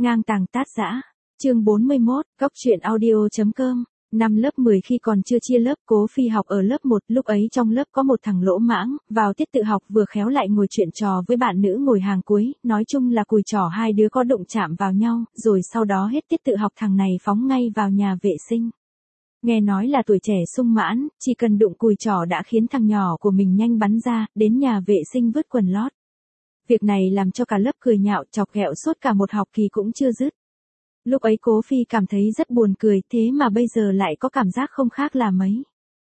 Ngang tàng tát dã. Chương 41, Góc truyện audio.com. Năm lớp 10 khi còn chưa chia lớp, Cố Phi học ở lớp 1, lúc ấy trong lớp có một thằng lỗ mãng, vào tiết tự học vừa khéo lại ngồi chuyện trò với bạn nữ ngồi hàng cuối, nói chung là cùi trỏ hai đứa có đụng chạm vào nhau, rồi sau đó hết tiết tự học thằng này phóng ngay vào nhà vệ sinh. Nghe nói là tuổi trẻ sung mãn, chỉ cần đụng cùi trỏ đã khiến thằng nhỏ của mình nhanh bắn ra, đến nhà vệ sinh vứt quần lót. Việc này làm cho cả lớp cười nhạo chọc ghẹo suốt cả một học kỳ cũng chưa dứt. Lúc ấy Cố Phi cảm thấy rất buồn cười, thế mà bây giờ lại có cảm giác không khác là mấy.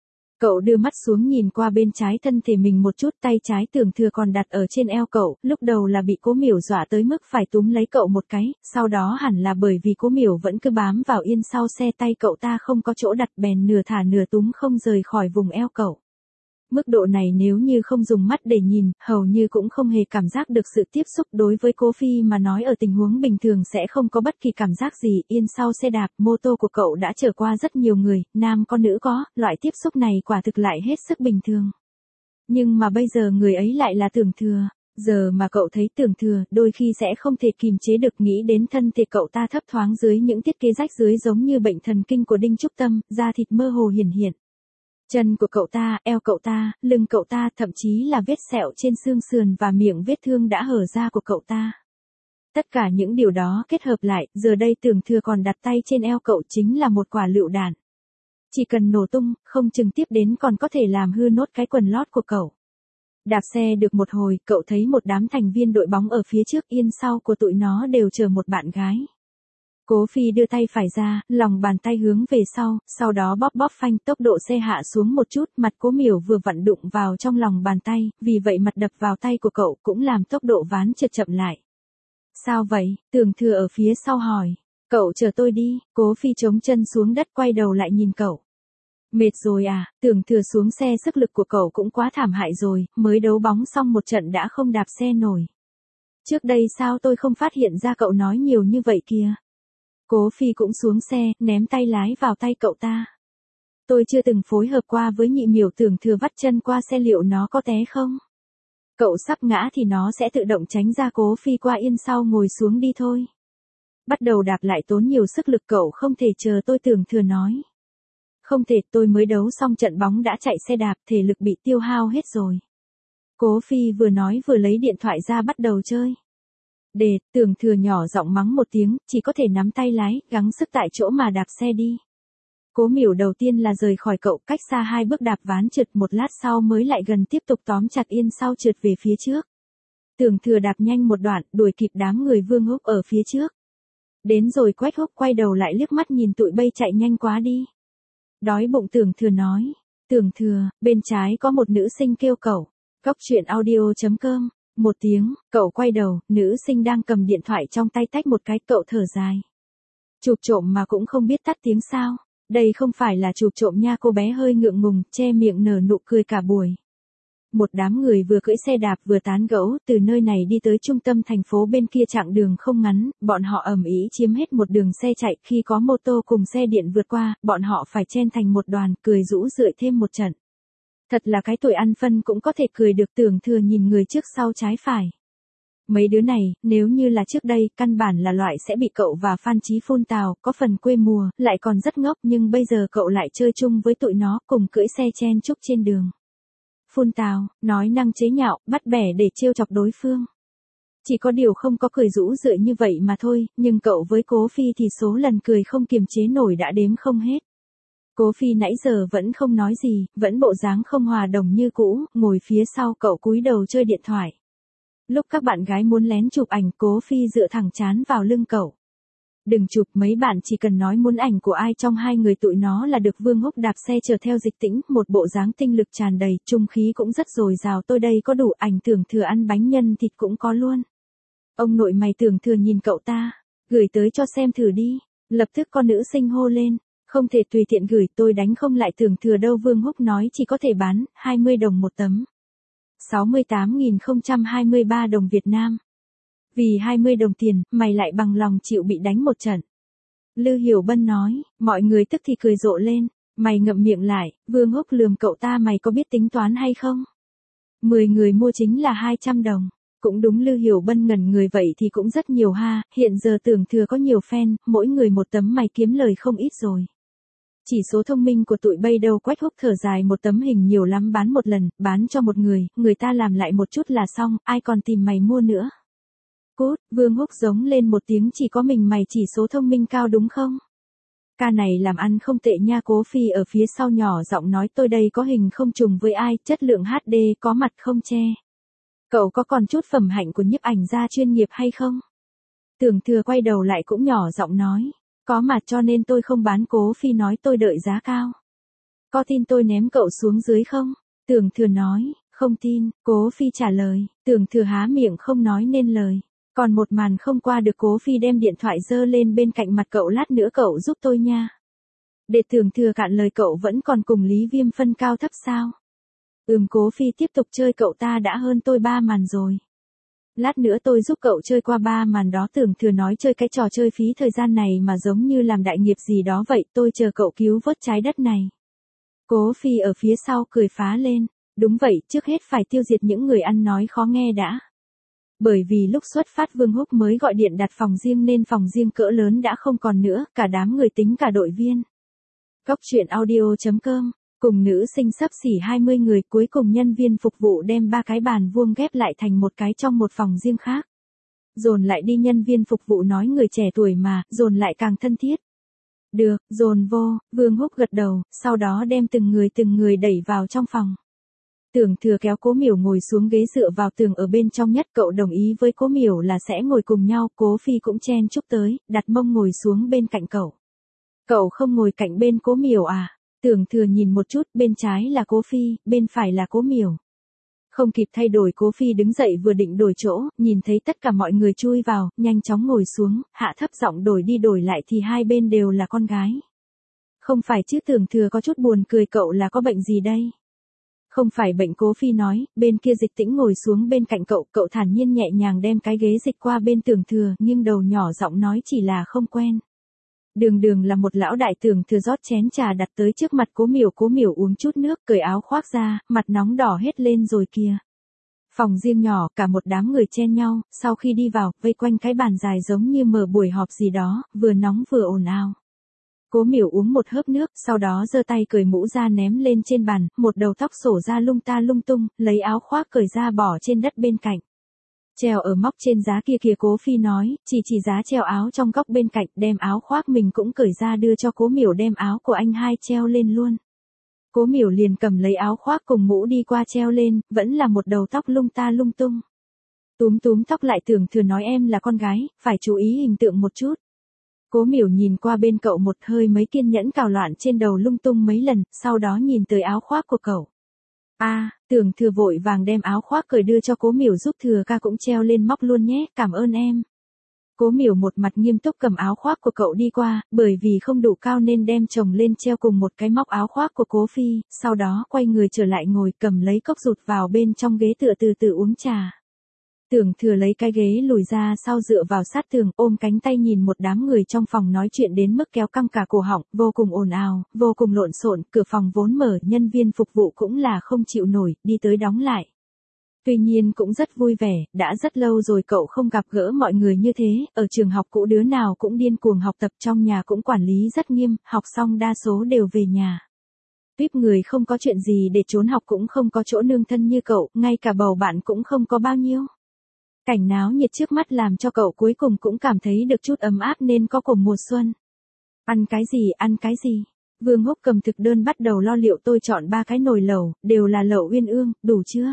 Cậu đưa mắt xuống nhìn qua bên trái thân thể mình một chút, tay trái Tưởng Thừa còn đặt ở trên eo cậu, lúc đầu là bị Cố Miểu dọa tới mức phải túm lấy cậu một cái, sau đó hẳn là bởi vì Cố Miểu vẫn cứ bám vào yên sau xe, tay cậu ta không có chỗ đặt bèn nửa thả nửa túm không rời khỏi vùng eo cậu. Mức độ này nếu như không dùng mắt để nhìn, hầu như cũng không hề cảm giác được sự tiếp xúc. Đối với Cố Phi mà nói ở tình huống bình thường sẽ không có bất kỳ cảm giác gì, yên sau xe đạp, mô tô của cậu đã chở qua rất nhiều người, nam có nữ có, loại tiếp xúc này quả thực lại hết sức bình thường. Nhưng mà bây giờ người ấy lại là Tưởng Thừa. Giờ mà cậu thấy Tưởng Thừa, đôi khi sẽ không thể kìm chế được nghĩ đến thân thể cậu ta thấp thoáng dưới những thiết kế rách dưới giống như bệnh thần kinh của Đinh Trúc Tâm, da thịt mơ hồ hiển hiện. Chân của cậu ta, eo cậu ta, lưng cậu ta, thậm chí là vết sẹo trên xương sườn và miệng vết thương đã hở ra của cậu ta. Tất cả những điều đó kết hợp lại, giờ đây Tưởng Thừa còn đặt tay trên eo cậu chính là một quả lựu đạn. Chỉ cần nổ tung, không chừng tiếp đến còn có thể làm hư nốt cái quần lót của cậu. Đạp xe được một hồi, cậu thấy một đám thành viên đội bóng ở phía trước, yên sau của tụi nó đều chờ một bạn gái. Cố Phi đưa tay phải ra, lòng bàn tay hướng về sau đó bóp bóp phanh, tốc độ xe hạ xuống một chút, mặt Cố Miểu vừa vặn đụng vào trong lòng bàn tay, vì vậy mặt đập vào tay của cậu cũng làm tốc độ ván trượt chậm lại. Sao vậy? Tưởng Thừa ở phía sau hỏi. Cậu chờ tôi đi. Cố Phi chống chân xuống đất quay đầu lại nhìn cậu. Mệt rồi à? Tưởng Thừa xuống xe, sức lực của cậu cũng quá thảm hại rồi, mới đấu bóng xong một trận đã không đạp xe nổi. Trước đây sao tôi không phát hiện ra cậu nói nhiều như vậy kìa. Cố Phi cũng xuống xe, ném tay lái vào tay cậu ta. Tôi chưa từng phối hợp qua với nhị miểu. Tưởng Thừa vắt chân qua xe, liệu nó có té không? Cậu sắp ngã thì nó sẽ tự động tránh ra. Cố Phi qua yên sau ngồi xuống đi thôi. Bắt đầu đạp lại tốn nhiều sức lực, cậu không thể chờ tôi. Tưởng Thừa nói. Không thể, tôi mới đấu xong trận bóng đã chạy xe đạp, thể lực bị tiêu hao hết rồi. Cố Phi vừa nói vừa lấy điện thoại ra bắt đầu chơi. Tưởng Thừa nhỏ giọng mắng một tiếng, chỉ có thể nắm tay lái, gắng sức tại chỗ mà đạp xe đi. Cố Miểu đầu tiên là rời khỏi cậu, cách xa 2 bước đạp ván trượt, một lát sau mới lại gần tiếp tục tóm chặt yên sau trượt về phía trước. Tưởng Thừa đạp nhanh một đoạn, đuổi kịp đám người Vương Húc ở phía trước. Đến rồi Quách Húc quay đầu lại liếc mắt nhìn tụi bay chạy nhanh quá đi. Đói bụng. Tưởng Thừa nói. Tưởng Thừa, bên trái có một nữ sinh kêu cậu. Góc truyện audio.com. Một tiếng, cậu quay đầu, nữ sinh đang cầm điện thoại trong tay tách một cái, cậu thở dài. Chụp trộm mà cũng không biết tắt tiếng sao? Đây không phải là chụp trộm nha. Cô bé hơi ngượng ngùng, che miệng nở nụ cười cả buổi. Một đám người vừa cưỡi xe đạp vừa tán gẫu, từ nơi này đi tới trung tâm thành phố bên kia chặng đường không ngắn, bọn họ ầm ĩ chiếm hết một đường xe chạy, khi có mô tô cùng xe điện vượt qua, bọn họ phải chen thành một đoàn, cười rũ rượi thêm một trận. Thật là cái tuổi ăn phân cũng có thể cười được. Tưởng Thừa nhìn người trước sau trái phải. Mấy đứa này, nếu như là trước đây, căn bản là loại sẽ bị cậu và Phan Chí phun tào, có phần quê mùa, lại còn rất ngốc, nhưng bây giờ cậu lại chơi chung với tụi nó, cùng cưỡi xe chen chúc trên đường. Phun tào, nói năng chế nhạo, bắt bẻ để trêu chọc đối phương. Chỉ có điều không có cười rũ rượi như vậy mà thôi, nhưng cậu với Cố Phi thì số lần cười không kiềm chế nổi đã đếm không hết. Cố Phi nãy giờ vẫn không nói gì, vẫn bộ dáng không hòa đồng như cũ, ngồi phía sau cậu cúi đầu chơi điện thoại. Lúc các bạn gái muốn lén chụp ảnh, Cố Phi dựa thẳng trán vào lưng cậu. Đừng chụp, mấy bạn chỉ cần nói muốn ảnh của ai trong hai người tụi nó là được. Vương Húc đạp xe chở theo Dịch Tĩnh, một bộ dáng tinh lực tràn đầy, trung khí cũng rất dồi dào. Tôi đây có đủ ảnh. Tưởng Thừa ăn bánh nhân thịt cũng có luôn. Ông nội mày. Tưởng Thừa nhìn cậu ta, gửi tới cho xem thử đi. Lập tức con nữ sinh hô lên. Không thể tùy tiện gửi, tôi đánh không lại Tưởng Thừa đâu. Vương Húc nói chỉ có thể bán 20 đồng một tấm. 68.023 đồng Việt Nam. Vì 20 đồng tiền, mày lại bằng lòng chịu bị đánh một trận. Lư Hiểu Bân nói, mọi người tức thì cười rộ lên. Mày ngậm miệng lại. Vương Húc lườm cậu ta, mày có biết tính toán hay không? 10 người mua chính là 200 đồng. Cũng đúng, Lư Hiểu Bân ngẩn người, vậy thì cũng rất nhiều ha, hiện giờ Tưởng Thừa có nhiều fan, mỗi người một tấm mày kiếm lời không ít rồi. Chỉ số thông minh của tụi bay đâu. Quách Húc thở dài, một tấm hình nhiều lắm, bán một lần, bán cho một người ta làm lại một chút là xong, ai còn tìm mày mua nữa. Cút, Vương Húc giống lên một tiếng, chỉ có mình mày chỉ số thông minh cao đúng không? Ca này làm ăn không tệ nha. Cố Phi ở phía sau nhỏ giọng nói, tôi đây có hình không trùng với ai, chất lượng HD, có mặt không che. Cậu có còn chút phẩm hạnh của nhiếp ảnh gia chuyên nghiệp hay không? Tưởng Thừa quay đầu lại cũng nhỏ giọng nói, có mặt cho nên tôi không bán. Cố Phi nói, tôi đợi giá cao. Có tin tôi ném cậu xuống dưới không? Tưởng Thừa nói, không tin. Cố Phi trả lời. Tưởng Thừa há miệng không nói nên lời. Còn một màn không qua được, Cố Phi đem điện thoại giơ lên bên cạnh mặt cậu, lát nữa cậu giúp tôi nha. Để Tưởng Thừa cạn lời, cậu vẫn còn cùng Lý Viêm phân cao thấp sao? Cố Phi tiếp tục chơi, cậu ta đã hơn tôi 3 màn rồi. Lát nữa tôi giúp cậu chơi qua 3 màn đó. Tưởng Thừa nói, chơi cái trò chơi phí thời gian này mà giống như làm đại nghiệp gì đó vậy, tôi chờ cậu cứu vớt trái đất này. Cố Phi ở phía sau cười phá lên, đúng vậy, trước hết phải tiêu diệt những người ăn nói khó nghe đã. Bởi vì lúc xuất phát Vương Húc mới gọi điện đặt phòng riêng nên phòng riêng cỡ lớn đã không còn nữa, cả đám người tính cả đội viên. Cóc truyện audio.com, cùng nữ sinh xấp xỉ 20 người, cuối cùng nhân viên phục vụ đem 3 cái bàn vuông ghép lại thành một cái trong một phòng riêng khác. Dồn lại đi, nhân viên phục vụ nói, người trẻ tuổi mà, dồn lại càng thân thiết. Được, dồn vô. Vương Húc gật đầu, sau đó đem từng người đẩy vào trong phòng. Tưởng Thừa kéo Cố Miểu ngồi xuống ghế dựa vào tường ở bên trong nhất, cậu đồng ý với Cố Miểu là sẽ ngồi cùng nhau. Cố Phi cũng chen chúc tới, đặt mông ngồi xuống bên cạnh cậu. Cậu không ngồi cạnh bên Cố Miểu à? Tưởng Thừa nhìn một chút, bên trái là Cố Phi, bên phải là Cố Miểu. Không kịp thay đổi, Cố Phi đứng dậy vừa định đổi chỗ, nhìn thấy tất cả mọi người chui vào, nhanh chóng ngồi xuống, hạ thấp giọng đổi đi đổi lại thì hai bên đều là con gái. Không phải chứ? Tưởng Thừa có chút buồn cười, cậu là có bệnh gì đây? Không phải bệnh, Cố Phi nói. Bên kia Dịch Tĩnh ngồi xuống bên cạnh cậu, cậu thản nhiên nhẹ nhàng đem cái ghế dịch qua bên Tưởng Thừa, nghiêng đầu nhỏ giọng nói, chỉ là không quen. Đường là một lão đại. Tưởng Thừa rót chén trà đặt tới trước mặt Cố Miểu, Cố Miểu uống chút nước, cởi áo khoác ra, mặt nóng đỏ hết lên rồi kìa. Phòng riêng nhỏ, cả một đám người chen nhau, sau khi đi vào, vây quanh cái bàn dài giống như mở buổi họp gì đó, vừa nóng vừa ồn ào. Cố Miểu uống một hớp nước, sau đó giơ tay cởi mũ ra ném lên trên bàn, một đầu tóc xổ ra lung ta lung tung, lấy áo khoác cởi ra bỏ trên đất bên cạnh. Treo ở móc trên giá kia kìa, Cố Phi nói, chỉ giá treo áo trong góc bên cạnh, đem áo khoác mình cũng cởi ra đưa cho Cố Miểu, đem áo của anh hai treo lên luôn. Cố Miểu liền cầm lấy áo khoác cùng mũ đi qua treo lên, vẫn là một đầu tóc lung ta lung tung. Túm tóc lại. Tưởng Thừa nói, em là con gái, phải chú ý hình tượng một chút. Cố Miểu nhìn qua bên cậu một hơi mấy kiên nhẫn cào loạn trên đầu lung tung mấy lần, sau đó nhìn tới áo khoác của cậu. Tưởng Thừa vội vàng đem áo khoác cởi đưa cho Cố Miểu, giúp Thừa ca cũng treo lên móc luôn nhé, cảm ơn em. Cố Miểu một mặt nghiêm túc cầm áo khoác của cậu đi qua, bởi vì không đủ cao nên đem chồng lên treo cùng một cái móc áo khoác của Cố Phi, sau đó quay người trở lại ngồi, cầm lấy cốc rụt vào bên trong ghế tựa từ từ uống trà. Tưởng Thừa lấy cái ghế lùi ra sau dựa vào sát tường, ôm cánh tay nhìn một đám người trong phòng nói chuyện đến mức kéo căng cả cổ họng, vô cùng ồn ào, vô cùng lộn xộn, cửa phòng vốn mở, nhân viên phục vụ cũng là không chịu nổi, đi tới đóng lại. Tuy nhiên cũng rất vui vẻ, đã rất lâu rồi cậu không gặp gỡ mọi người như thế, ở trường học cũ đứa nào cũng điên cuồng học tập, trong nhà cũng quản lý rất nghiêm, học xong đa số đều về nhà. Tuyếp người không có chuyện gì để trốn học, cũng không có chỗ nương thân như cậu, ngay cả bầu bạn cũng không có bao nhiêu. Cảnh náo nhiệt trước mắt làm cho cậu cuối cùng cũng cảm thấy được chút ấm áp nên có của mùa xuân. Ăn cái gì? Vương Húc cầm thực đơn bắt đầu lo liệu, tôi chọn 3 cái nồi lẩu, đều là lẩu Uyên Ương, đủ chưa?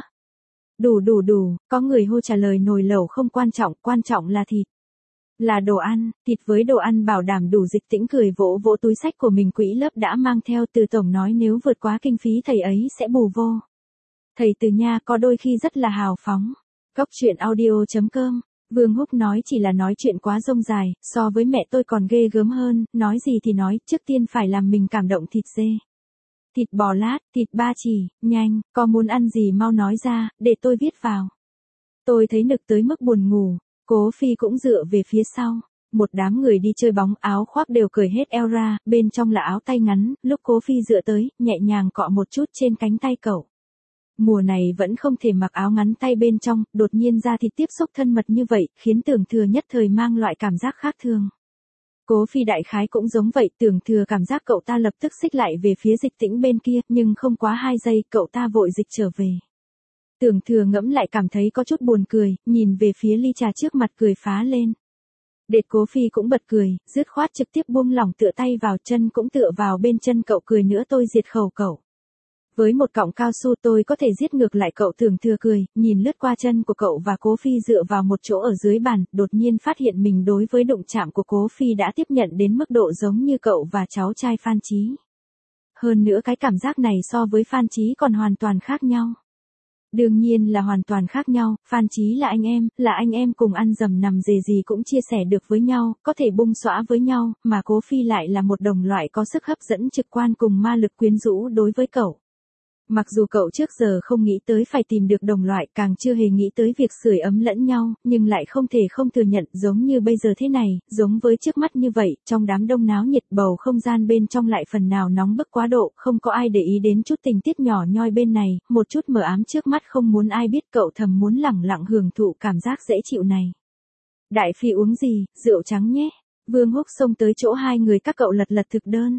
Đủ, có người hô trả lời, nồi lẩu không quan trọng là thịt. Là đồ ăn, thịt với đồ ăn bảo đảm đủ. Dịch Tĩnh cười vỗ vỗ túi xách của mình, quỹ lớp đã mang theo, Từ tổng nói nếu vượt quá kinh phí thầy ấy sẽ bù vô. Thầy Từ nha có đôi khi rất là hào phóng. Cóc truyện audio.com, Vương Húc nói, chỉ là nói chuyện quá rông dài, so với mẹ tôi còn ghê gớm hơn, nói gì thì nói, trước tiên phải làm mình cảm động. Thịt dê, thịt bò lát, thịt ba chỉ, nhanh, có muốn ăn gì mau nói ra, để tôi viết vào. Tôi thấy nực tới mức buồn ngủ. Cố Phi cũng dựa về phía sau. Một đám người đi chơi bóng, áo khoác đều cởi hết eo ra, bên trong là áo tay ngắn, lúc Cố Phi dựa tới, nhẹ nhàng cọ một chút trên cánh tay cậu. Mùa này vẫn không thể mặc áo ngắn tay bên trong, đột nhiên da thịt tiếp xúc thân mật như vậy, khiến Tưởng Thừa nhất thời mang loại cảm giác khác thường. Cố Phi đại khái cũng giống vậy, Tưởng Thừa cảm giác cậu ta lập tức xích lại về phía Dịch Tĩnh bên kia, nhưng không quá 2 giây, cậu ta vội dịch trở về. Tưởng Thừa ngẫm lại cảm thấy có chút buồn cười, nhìn về phía ly trà trước mặt cười phá lên. Đệt Cố Phi cũng bật cười, dứt khoát trực tiếp buông lỏng tựa tay vào chân cũng tựa vào bên chân cậu cười nữa tôi diệt khẩu cậu. Với một cọng cao su tôi có thể giết ngược lại cậu. Tưởng Thừa cười, nhìn lướt qua chân của cậu và Cố Phi dựa vào một chỗ ở dưới bàn, đột nhiên phát hiện mình đối với đụng chạm của Cố Phi đã tiếp nhận đến mức độ giống như cậu và cháu trai Phan Chí. Hơn nữa cái cảm giác này so với Phan Chí còn hoàn toàn khác nhau. Đương nhiên là hoàn toàn khác nhau, Phan Chí là anh em cùng ăn dầm nằm dề gì cũng chia sẻ được với nhau, có thể bung xõa với nhau, mà Cố Phi lại là một đồng loại có sức hấp dẫn trực quan cùng ma lực quyến rũ đối với cậu. Mặc dù cậu trước giờ không nghĩ tới phải tìm được đồng loại, càng chưa hề nghĩ tới việc sưởi ấm lẫn nhau, nhưng lại không thể không thừa nhận giống như bây giờ thế này, giống với trước mắt như vậy, trong đám đông náo nhiệt bầu không gian bên trong lại phần nào nóng bức quá độ, không có ai để ý đến chút tình tiết nhỏ nhoi bên này, một chút mờ ám trước mắt không muốn ai biết cậu thầm muốn lẳng lặng hưởng thụ cảm giác dễ chịu này. Đại Phi uống gì, rượu trắng nhé. Vương Húc xông tới chỗ hai người các cậu lật lật thực đơn.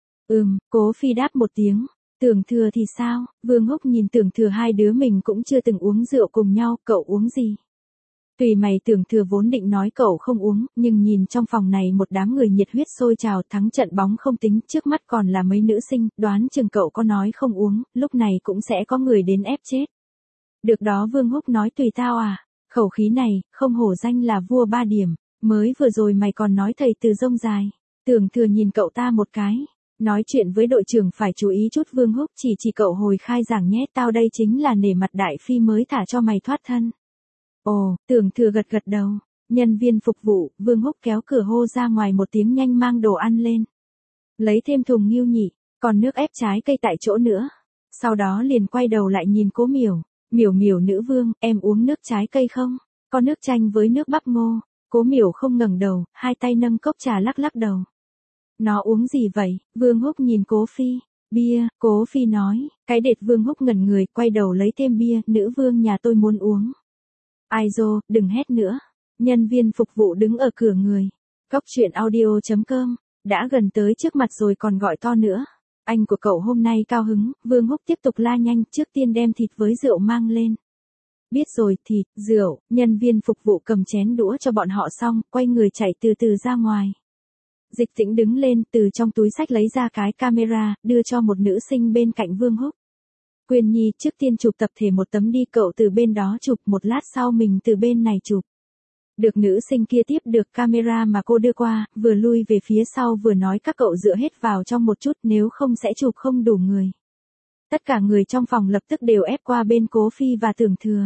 Cố Phi đáp một tiếng. Tưởng Thừa thì sao? Vương Húc nhìn Tưởng Thừa hai đứa mình cũng chưa từng uống rượu cùng nhau, cậu uống gì? Tùy mày. Tưởng Thừa vốn định nói cậu không uống, nhưng nhìn trong phòng này một đám người nhiệt huyết sôi trào, thắng trận bóng không tính, trước mắt còn là mấy nữ sinh, đoán chừng cậu có nói không uống, lúc này cũng sẽ có người đến ép chết. Được đó. Vương Húc nói tùy tao à, khẩu khí này, không hổ danh là vua 3 điểm, mới vừa rồi mày còn nói thầy từ rông dài. Tưởng Thừa nhìn cậu ta một cái. Nói chuyện với đội trưởng phải chú ý chút. Vương Húc chỉ cậu hồi khai giảng nhé, tao đây chính là nể mặt Đại Phi mới thả cho mày thoát thân. Ồ. Tưởng Thừa gật gật đầu. Nhân viên phục vụ. Vương Húc kéo cửa hô ra ngoài một tiếng nhanh mang đồ ăn lên. Lấy thêm thùng nghiêu nhị, còn nước ép trái cây tại chỗ nữa. Sau đó liền quay đầu lại nhìn Cố Miểu. Miểu nữ vương, em uống nước trái cây không? Có nước chanh với nước bắp ngô. Cố Miểu không ngẩng đầu, hai tay nâng cốc trà lắc lắc đầu. Nó uống gì vậy? Vương Húc nhìn Cố Phi. Bia. Cố Phi nói. Cái đệt. Vương Húc ngẩn người, quay đầu lấy thêm bia. Nữ vương nhà tôi muốn uống. Ai dô, đừng hét nữa. Nhân viên phục vụ đứng ở cửa người. Cóc truyện audio.com. Đã gần tới trước mặt rồi còn gọi to nữa. Anh của cậu hôm nay cao hứng. Vương Húc tiếp tục la nhanh, trước tiên đem thịt với rượu mang lên. Biết rồi, thịt, rượu. Nhân viên phục vụ cầm chén đũa cho bọn họ xong, quay người chạy từ từ ra ngoài. Dịch Tĩnh đứng lên, từ trong túi xách lấy ra cái camera, đưa cho một nữ sinh bên cạnh Vương Húc. Quyên Nhi, trước tiên chụp tập thể một tấm đi, cậu từ bên đó chụp, một lát sau mình từ bên này chụp. Được. Nữ sinh kia tiếp được camera mà cô đưa qua, vừa lui về phía sau vừa nói các cậu dựa hết vào trong một chút, nếu không sẽ chụp không đủ người. Tất cả người trong phòng lập tức đều ép qua bên Cố Phi và Tưởng Thừa.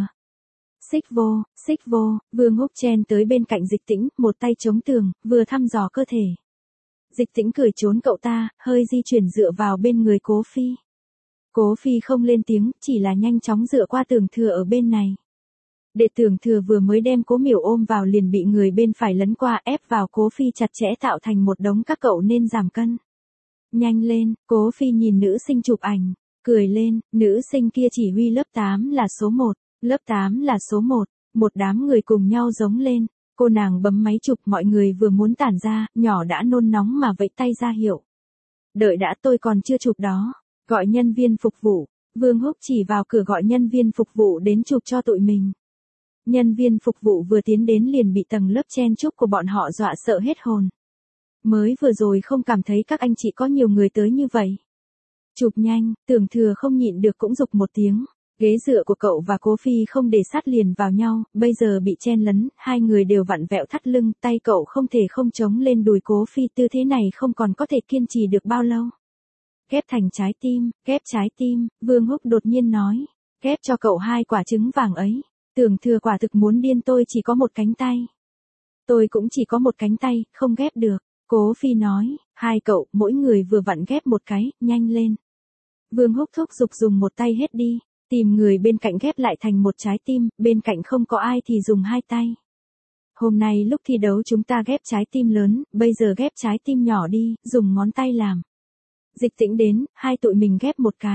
Xích vô. Vương Húc chen tới bên cạnh Dịch Tĩnh, một tay chống tường, vừa thăm dò cơ thể. Dịch Tĩnh cười trốn cậu ta, hơi di chuyển dựa vào bên người Cố Phi. Cố Phi không lên tiếng, chỉ là nhanh chóng dựa qua Tưởng Thừa ở bên này. Để Tưởng Thừa vừa mới đem Cố Miểu ôm vào liền bị người bên phải lấn qua ép vào Cố Phi chặt chẽ tạo thành một đống. Các cậu nên giảm cân. Nhanh lên. Cố Phi nhìn nữ sinh chụp ảnh, cười lên. Nữ sinh kia chỉ huy lớp 8 là số 1. Lớp 8 là số 1. Một đám người cùng nhau giống lên. Cô nàng bấm máy chụp, mọi người vừa muốn tản ra, nhỏ đã nôn nóng mà vẫy tay ra hiệu. Đợi đã, tôi còn chưa chụp đó. Gọi nhân viên phục vụ. Vương Húc chỉ vào cửa gọi nhân viên phục vụ đến chụp cho tụi mình. Nhân viên phục vụ vừa tiến đến liền bị tầng lớp chen chúc của bọn họ dọa sợ hết hồn. Mới vừa rồi không cảm thấy các anh chị có nhiều người tới như vậy. Chụp nhanh. Tưởng Thừa không nhịn được cũng giục một tiếng. Ghế dựa của cậu và Cố Phi không để sát liền vào nhau, bây giờ bị chen lấn, hai người đều vặn vẹo thắt lưng, tay cậu không thể không chống lên đùi Cố Phi, tư thế này không còn có thể kiên trì được bao lâu. Ghép thành trái tim, Vương Húc đột nhiên nói. Ghép cho cậu 2 quả trứng vàng ấy. Tưởng Thừa quả thực muốn điên, tôi chỉ có một cánh tay. Tôi cũng chỉ có một cánh tay, không ghép được. Cố Phi nói. Hai cậu, mỗi người vừa vặn ghép một cái, nhanh lên. Vương Húc thúc giục dùng một tay hết đi. Tìm người bên cạnh ghép lại thành một trái tim, bên cạnh không có ai thì dùng 2 tay. Hôm nay lúc thi đấu chúng ta ghép trái tim lớn, bây giờ ghép trái tim nhỏ đi, dùng ngón tay làm. Dịch Tĩnh đến, hai tụi mình ghép một cái.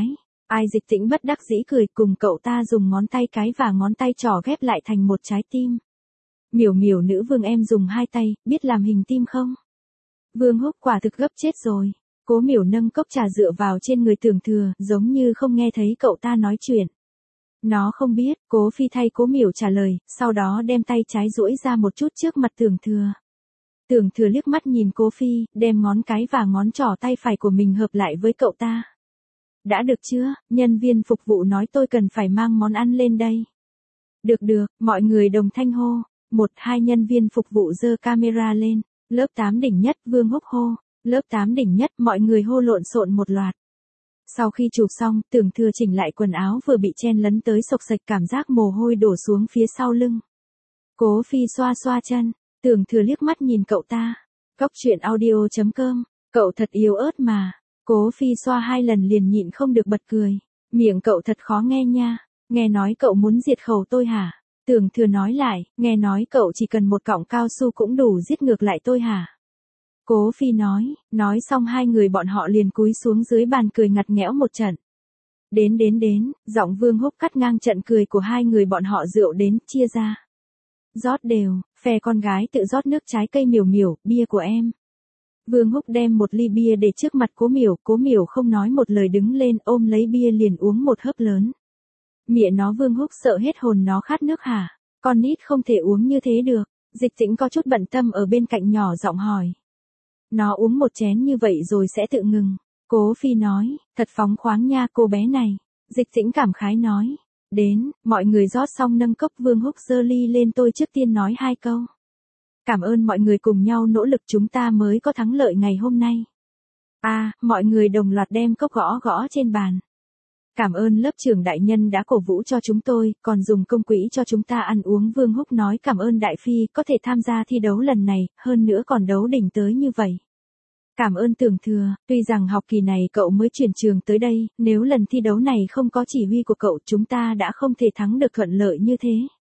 Ai Dịch Tĩnh bất đắc dĩ cười cùng cậu ta dùng ngón tay cái và ngón tay trỏ ghép lại thành một trái tim. Miểu miểu nữ vương em dùng hai tay, biết làm hình tim không? Vương Húc quả thực gấp chết rồi. Cố Miểu nâng cốc trà dựa vào trên người Tưởng Thừa, giống như không nghe thấy cậu ta nói chuyện. Nó không biết, Cố Phi thay Cố Miểu trả lời, sau đó đem tay trái duỗi ra một chút trước mặt Tưởng Thừa. Tưởng Thừa liếc mắt nhìn Cố Phi, đem ngón cái và ngón trỏ tay phải của mình hợp lại với cậu ta. Đã được chưa, nhân viên phục vụ nói tôi cần phải mang món ăn lên đây. Được được, mọi người đồng thanh hô. Một hai nhân viên phục vụ giơ camera lên. Lớp 8 đỉnh nhất, Vương Húc hô. Lớp 8 đỉnh nhất, mọi người hô lộn xộn một loạt. Sau khi chụp xong, Tưởng Thừa chỉnh lại quần áo vừa bị chen lấn tới sộc sạch, cảm giác mồ hôi đổ xuống phía sau lưng. Cố Phi xoa xoa chân, Tưởng Thừa liếc mắt nhìn cậu ta. Cóc truyện audio.com, cậu thật yếu ớt mà. Cố Phi xoa 2 lần liền nhịn không được bật cười. Miệng cậu thật khó nghe nha. Nghe nói cậu muốn diệt khẩu tôi hả? Tưởng Thừa nói lại, nghe nói cậu chỉ cần một cọng cao su cũng đủ giết ngược lại tôi hả? Cố Phi nói xong hai người bọn họ liền cúi xuống dưới bàn cười ngặt nghẽo một trận. Đến, giọng Vương Húc cắt ngang trận cười của hai người bọn họ, rượu đến, chia ra. Rót đều, phe con gái tự rót nước trái cây Miểu Miểu, bia của em. Vương Húc đem một ly bia để trước mặt Cố Miểu không nói một lời đứng lên ôm lấy bia liền uống một hớp lớn. Mẹ nó, Vương Húc sợ hết hồn, nó khát nước hả? Con nít không thể uống như thế được. Dịch Tĩnh có chút bận tâm ở bên cạnh nhỏ giọng hỏi. Nó uống một chén như vậy rồi sẽ tự ngừng. Cố Phi nói, thật phóng khoáng nha cô bé này. Dịch Tĩnh cảm khái nói. Đến, mọi người rót xong nâng cốc, Vương Húc giơ ly lên, tôi trước tiên nói 2 câu. Cảm ơn mọi người cùng nhau nỗ lực chúng ta mới có thắng lợi ngày hôm nay. Mọi người đồng loạt đem cốc gõ gõ trên bàn. Cảm ơn lớp trưởng đại nhân đã cổ vũ cho chúng tôi, còn dùng công quỹ cho chúng ta ăn uống. Vương Húc nói cảm ơn Đại Phi có thể tham gia thi đấu lần này, hơn nữa còn đấu đỉnh tới như vậy. Cảm ơn Tưởng Thừa, tuy rằng học kỳ này cậu mới chuyển trường tới đây, nếu lần thi đấu này không có chỉ huy của cậu chúng ta đã không thể thắng được thuận lợi như thế.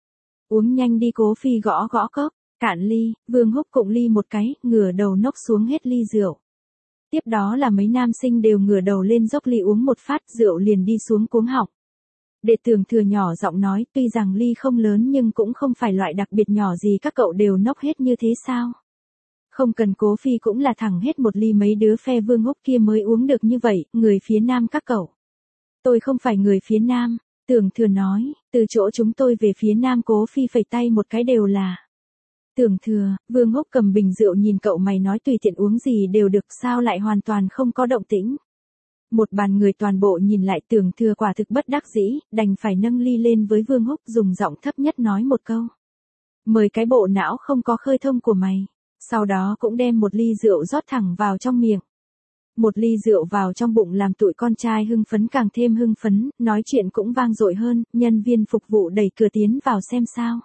Uống nhanh đi, Cố Phi gõ gõ cốc, cạn ly, Vương Húc cụng ly một cái, ngửa đầu nốc xuống hết ly rượu. Tiếp đó là mấy nam sinh đều ngửa đầu lên dốc ly uống một phát, rượu liền đi xuống cuống họng. Để Tưởng Thừa nhỏ giọng nói, tuy rằng ly không lớn nhưng cũng không phải loại đặc biệt nhỏ gì, các cậu đều nốc hết như thế sao? Không cần, Cố Phi cũng là thẳng hết một ly, mấy đứa phe Vương Húc kia mới uống được như vậy, người phía Nam các cậu. Tôi không phải người phía Nam, Tưởng Thừa nói, từ chỗ chúng tôi về phía Nam. Cố Phi phẩy tay một cái, đều là. Tưởng Thừa, Vương Húc cầm bình rượu nhìn cậu, mày nói tùy tiện uống gì đều được, sao lại hoàn toàn không có động tĩnh? Một bàn người toàn bộ nhìn lại, Tưởng Thừa quả thực bất đắc dĩ, đành phải nâng ly lên với Vương Húc, dùng giọng thấp nhất nói một câu. Mời cái bộ não không có khơi thông của mày. Sau đó cũng đem một ly rượu rót thẳng vào trong miệng. Một ly rượu vào trong bụng làm tụi con trai hưng phấn càng thêm hưng phấn, nói chuyện cũng vang dội hơn, nhân viên phục vụ đẩy cửa tiến vào xem sao.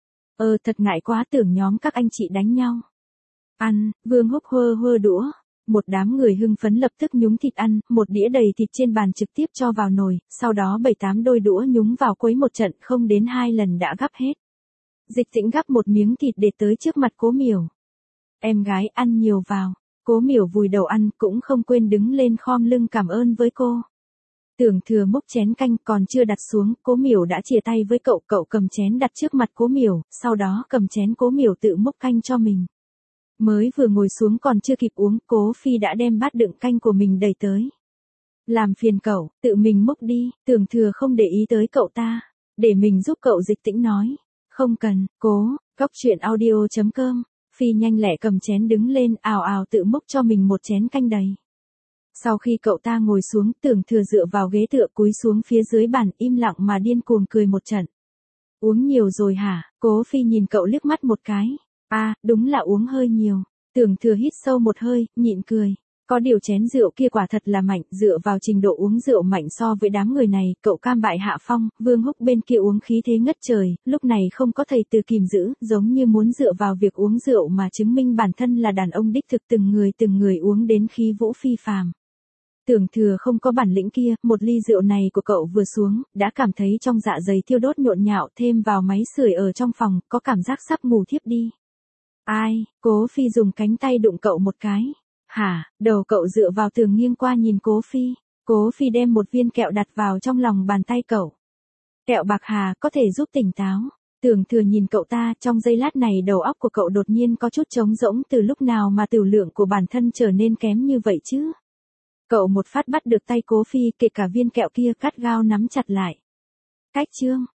Thật ngại quá, tưởng nhóm các anh chị đánh nhau. Ăn, Vương Húc hơ đũa. Một đám người hưng phấn lập tức nhúng thịt ăn, một đĩa đầy thịt trên bàn trực tiếp cho vào nồi, sau đó 7-8 đôi đũa nhúng vào quấy một trận, không đến 2 lần đã gắp hết. Dịch Tĩnh gắp một miếng thịt để tới trước mặt Cố Miểu. Em gái ăn nhiều vào. Cố Miểu vùi đầu ăn, cũng không quên đứng lên khom lưng cảm ơn với cô. Tưởng Thừa múc chén canh còn chưa đặt xuống, Cố Miểu đã chia tay với cậu, cậu cầm chén đặt trước mặt Cố Miểu, sau đó cầm chén Cố Miểu tự múc canh cho mình. Mới vừa ngồi xuống còn chưa kịp uống, Cố Phi đã đem bát đựng canh của mình đẩy tới. Làm phiền cậu, tự mình múc đi. Tưởng Thừa không để ý tới cậu ta. Để mình giúp cậu. Dịch Tĩnh nói. Không cần, cố, cóc truyện audio.com. Phi nhanh lẹ cầm chén đứng lên, ào ào tự múc cho mình một chén canh đầy. Sau khi cậu ta ngồi xuống, Tưởng Thừa dựa vào ghế tựa cúi xuống phía dưới bàn, im lặng mà điên cuồng cười một trận. Uống nhiều rồi hả? Cố Phi nhìn cậu liếc mắt một cái. Đúng là uống hơi nhiều. Tưởng Thừa hít sâu một hơi, nhịn cười. Có điều chén rượu kia quả thật là mạnh, dựa vào trình độ uống rượu mạnh so với đám người này, cậu cam bại hạ phong. Vương Húc bên kia uống khí thế ngất trời, lúc này không có thầy từ kìm giữ, giống như muốn dựa vào việc uống rượu mà chứng minh bản thân là đàn ông đích thực, từng người uống đến khí vũ phi phàm. Tưởng Thừa không có bản lĩnh kia, một ly rượu này của cậu vừa xuống, đã cảm thấy trong dạ dày thiêu đốt nhộn nhạo, thêm vào máy sưởi ở trong phòng, có cảm giác sắp ngủ thiếp đi. Cố Phi dùng cánh tay đụng cậu một cái. Hả? Đầu cậu dựa vào tường nghiêng qua nhìn Cố Phi. Cố Phi đem một viên kẹo đặt vào trong lòng bàn tay cậu. Kẹo bạc hà có thể giúp tỉnh táo. Tưởng Thừa nhìn cậu ta, trong giây lát này đầu óc của cậu đột nhiên có chút trống rỗng, từ lúc nào mà tiểu lượng của bản thân trở nên kém như vậy chứ? Cậu một phát bắt được tay Cố Phi, kể cả viên kẹo kia cắt gao nắm chặt lại. Cách chương